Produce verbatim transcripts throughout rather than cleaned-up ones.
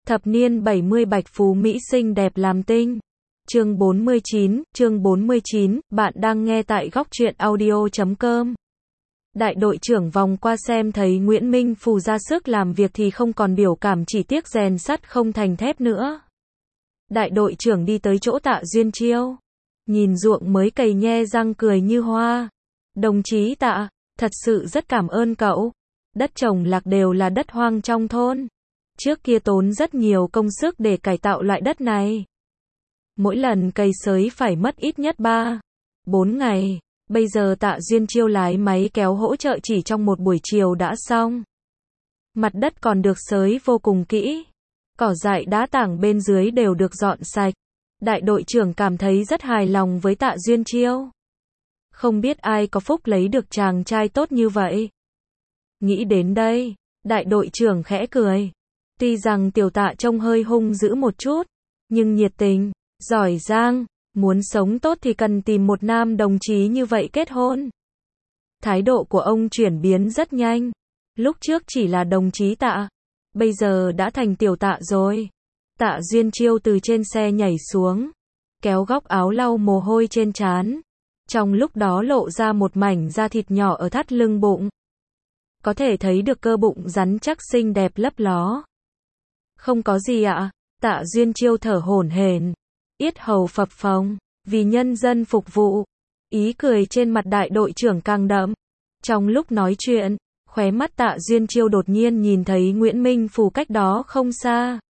Thập niên bảy mươi bạch phú Mỹ xinh đẹp làm tinh. Chương bốn mươi chín, chương bốn mươi chín, bạn đang nghe tại góc truyện audio chấm com. Đại đội trưởng vòng qua xem thấy Nguyễn Minh Phù ra sức làm việc thì không còn biểu cảm, chỉ tiếc rèn sắt không thành thép nữa. Đại đội trưởng đi tới chỗ Tạ Duyên Chiêu. Nhìn ruộng mới cày nhe răng cười như hoa. Đồng chí Tạ, thật sự rất cảm ơn cậu. Đất trồng lạc đều là đất hoang trong thôn. Trước kia tốn rất nhiều công sức để cải tạo loại đất này. Mỗi lần cày xới phải mất ít nhất ba, bốn ngày. Bây giờ Tạ Duyên Chiêu lái máy kéo hỗ trợ chỉ trong một buổi chiều đã xong. Mặt đất còn được xới vô cùng kỹ. Cỏ dại đá tảng bên dưới đều được dọn sạch. Đại đội trưởng cảm thấy rất hài lòng với Tạ Duyên Chiêu. Không biết ai có phúc lấy được chàng trai tốt như vậy. Nghĩ đến đây, đại đội trưởng khẽ cười. Tuy rằng tiểu Tạ trông hơi hung dữ một chút, nhưng nhiệt tình, giỏi giang, muốn sống tốt thì cần tìm một nam đồng chí như vậy kết hôn. Thái độ của ông chuyển biến rất nhanh. Lúc trước chỉ là đồng chí Tạ, bây giờ đã thành tiểu Tạ rồi. Tạ Duyên Chiêu từ trên xe nhảy xuống, kéo góc áo lau mồ hôi trên trán. Trong lúc đó lộ ra một mảnh da thịt nhỏ ở thắt lưng bụng. Có thể thấy được cơ bụng rắn chắc xinh đẹp lấp ló. Không có gì ạ. Tạ Duyên Chiêu thở hổn hển, yết hầu phập phồng, vì nhân dân phục vụ. Ý cười trên mặt đại đội trưởng càng đậm. Trong lúc nói chuyện, khóe mắt Tạ Duyên Chiêu đột nhiên nhìn thấy Nguyễn Minh Phù cách đó không xa.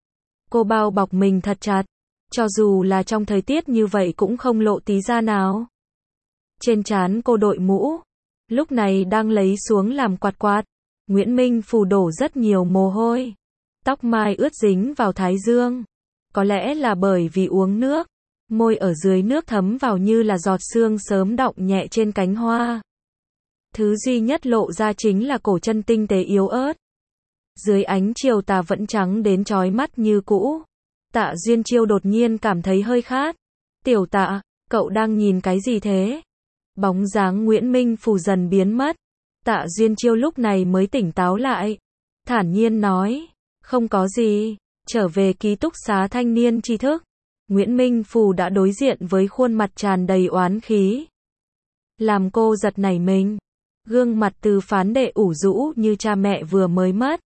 Cô bao bọc mình thật chặt, cho dù là trong thời tiết như vậy cũng không lộ tí da nào. Trên trán cô đội mũ, lúc này đang lấy xuống làm quạt quạt. Nguyễn Minh Phù đổ rất nhiều mồ hôi. Tóc mai ướt dính vào thái dương. Có lẽ là bởi vì uống nước. Môi ở dưới nước thấm vào như là giọt sương sớm đọng nhẹ trên cánh hoa. Thứ duy nhất lộ ra chính là cổ chân tinh tế yếu ớt. Dưới ánh chiều tà vẫn trắng đến chói mắt như cũ. Tạ Duyên Chiêu đột nhiên cảm thấy hơi khát. Tiểu Tạ, cậu đang nhìn cái gì thế? Bóng dáng Nguyễn Minh Phù dần biến mất. Tạ Duyên Chiêu lúc này mới tỉnh táo lại. Thản nhiên nói, không có gì, trở về ký túc xá thanh niên tri thức. Nguyễn Minh Phù đã đối diện với khuôn mặt tràn đầy oán khí. Làm cô giật nảy mình. Gương mặt Từ Phán Đệ ủ rũ như cha mẹ vừa mới mất.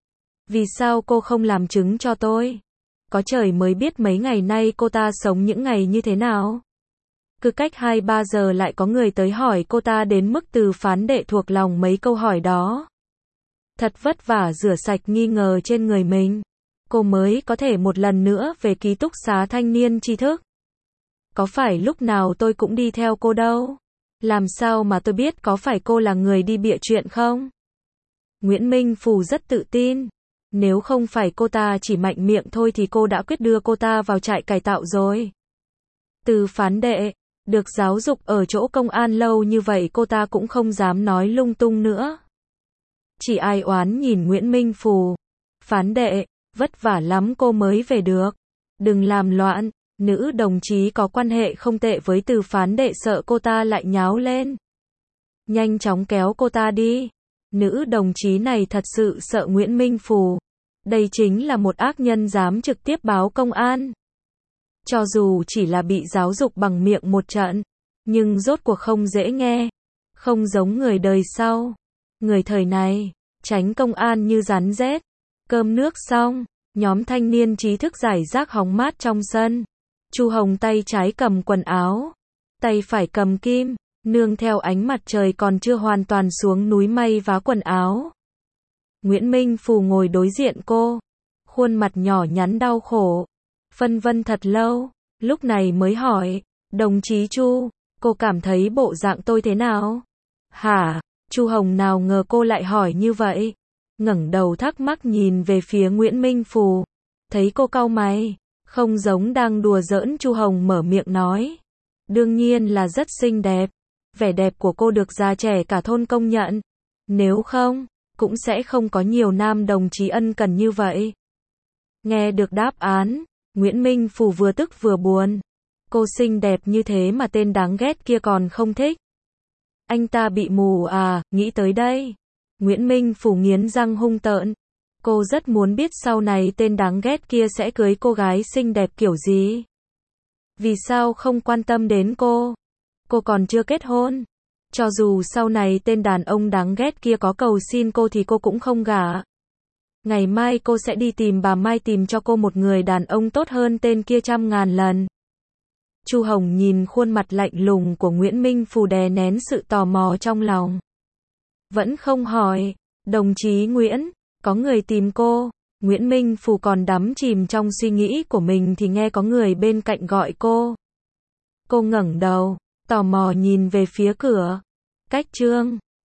Vì sao cô không làm chứng cho tôi? Có trời mới biết mấy ngày nay cô ta sống những ngày như thế nào. Cứ cách hai ba giờ lại có người tới hỏi cô ta đến mức Từ Phán Đệ thuộc lòng mấy câu hỏi đó. Thật vất vả rửa sạch nghi ngờ trên người mình. Cô mới có thể một lần nữa về ký túc xá thanh niên tri thức. Có phải lúc nào tôi cũng đi theo cô đâu? Làm sao mà tôi biết có phải cô là người đi bịa chuyện không? Nguyễn Minh Phù rất tự tin. Nếu không phải cô ta chỉ mạnh miệng thôi thì cô đã quyết đưa cô ta vào trại cải tạo rồi. Từ Phán Đệ, được giáo dục ở chỗ công an lâu như vậy cô ta cũng không dám nói lung tung nữa. Chỉ ai oán nhìn Nguyễn Minh Phù. Phán Đệ, vất vả lắm cô mới về được. Đừng làm loạn, nữ đồng chí có quan hệ không tệ với Từ Phán Đệ, sợ cô ta lại nháo lên. Nhanh chóng kéo cô ta đi. Nữ đồng chí này thật sự sợ Nguyễn Minh Phù. Đây chính là một ác nhân dám trực tiếp báo công an. Cho dù chỉ là bị giáo dục bằng miệng một trận, nhưng rốt cuộc không dễ nghe. Không giống người đời sau. Người thời này, tránh công an như rắn rết. Cơm nước xong, nhóm thanh niên trí thức giải rác hóng mát trong sân. Chu Hồng tay trái cầm quần áo, tay phải cầm kim, nương theo ánh mặt trời còn chưa hoàn toàn xuống núi may vá quần áo. Nguyễn Minh Phù ngồi đối diện cô, khuôn mặt nhỏ nhắn đau khổ, phân vân thật lâu, lúc này mới hỏi, đồng chí Chu, cô cảm thấy bộ dạng tôi thế nào? Hả? Chu Hồng nào ngờ cô lại hỏi như vậy, ngẩng đầu thắc mắc nhìn về phía Nguyễn Minh Phù, thấy cô cau mày, không giống đang đùa giỡn. Chu Hồng mở miệng nói, đương nhiên là rất xinh đẹp, vẻ đẹp của cô được già trẻ cả thôn công nhận, nếu không, cũng sẽ không có nhiều nam đồng chí ân cần như vậy. Nghe được đáp án, Nguyễn Minh Phù vừa tức vừa buồn, cô xinh đẹp như thế mà tên đáng ghét kia còn không thích. Anh ta bị mù à? Nghĩ tới đây, Nguyễn Minh Phù nghiến răng hung tợn. Cô rất muốn biết sau này tên đáng ghét kia sẽ cưới cô gái xinh đẹp kiểu gì. Vì sao không quan tâm đến cô? Cô còn chưa kết hôn. Cho dù sau này tên đàn ông đáng ghét kia có cầu xin cô thì cô cũng không gả. Ngày mai cô sẽ đi tìm bà Mai tìm cho cô một người đàn ông tốt hơn tên kia trăm ngàn lần. Chu Hồng nhìn khuôn mặt lạnh lùng của Nguyễn Minh Phù đè nén sự tò mò trong lòng. Vẫn không hỏi, đồng chí Nguyễn, có người tìm cô. Nguyễn Minh Phù còn đắm chìm trong suy nghĩ của mình thì nghe có người bên cạnh gọi cô. Cô ngẩng đầu, tò mò nhìn về phía cửa. Cách Trương